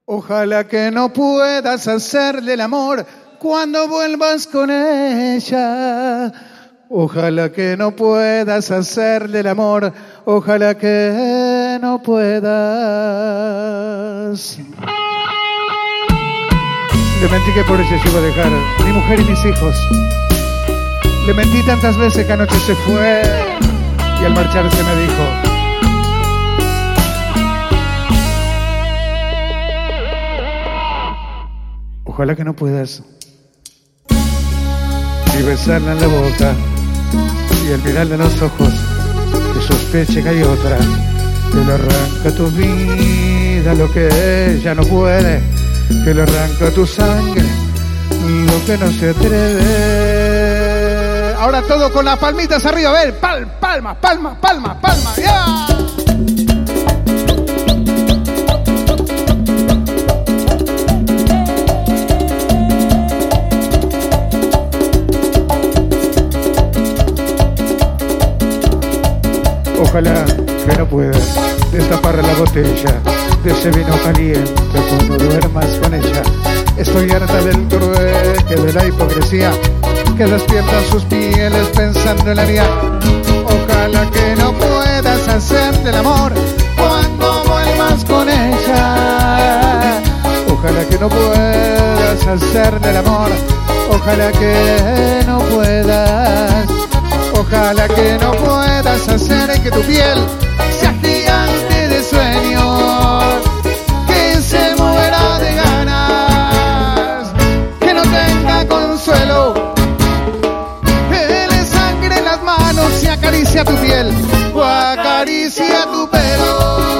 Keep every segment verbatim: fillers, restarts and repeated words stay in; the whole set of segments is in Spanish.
Ojalá que no puedas hacerle el amor cuando vuelvas con ella. Ojalá que no puedas hacerle el amor. Ojalá que no puedas. Le mentí que por ella se iba a dejar mi mujer y mis hijos. Le mentí tantas veces que anoche se fue y al marcharse me dijo: ojalá que no puedas ni besarla en la boca y al mirarla en los ojos que sospeche que hay otra, que le arranca tu vida lo que ella no puede, que le arranca tu sangre lo que no se atreve. Ahora todo con las palmitas arriba, a ver, pal, palma, palma, palma, palma, ya. Yeah. Ojalá que no puedas destapar la botella de ese vino caliente cuando duermas con ella. Estoy harta del trueque, de la hipocresía que despierta sus pieles pensando en la mía. Ojalá que no puedas hacerte el amor cuando vuelvas con ella. Ojalá que no puedas hacerte el amor. Ojalá que no puedas. Ojalá que no puedas hacer que tu piel sea gigante de sueños, que se muera de ganas, que no tenga consuelo, que le sangre las manos y acaricia tu piel o acaricia tu pelo.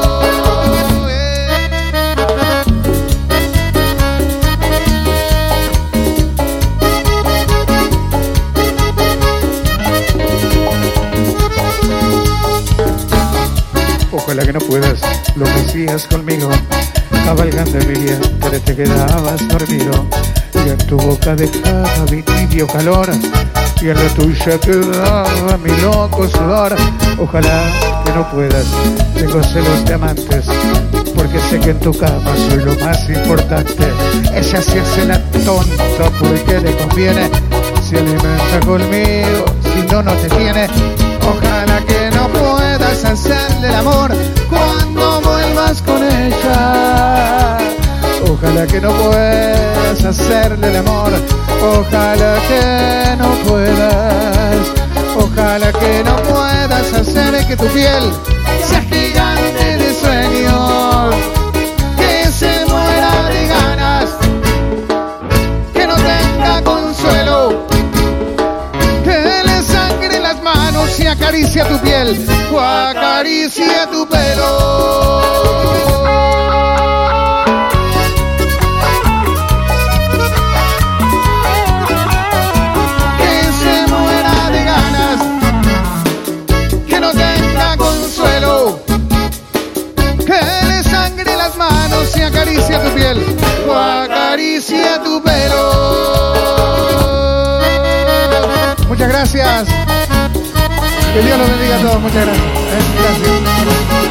Ojalá que no puedas lo que hacías conmigo, cabalgando en mi vientre te quedabas dormido, y en tu boca dejaba mi tibio calor, y en la tuya quedaba mi loco sudor. Ojalá que no puedas, tengo celos de amantes, porque sé que en tu cama soy lo más importante. Ella se hace la tonta porque le conviene, se alimenta conmigo, si no, no te tiene. Ojalá que no puedas hacerle el amor cuando vuelvas con ella. Ojalá que no puedas hacerle el amor. Ojalá que no puedas. Ojalá que no puedas hacer que tu piel sea gigante de sueños, que se muera de ganas, que no tenga consuelo, que le sangre las manos y acaricia tu piel o acaricia tu pelo. Que se muera de ganas, que no tenga consuelo, que le sangre las manos y acaricia tu piel o acaricia tu pelo. Muchas gracias. Que Dios los bendiga a todos. Muchas gracias. Gracias.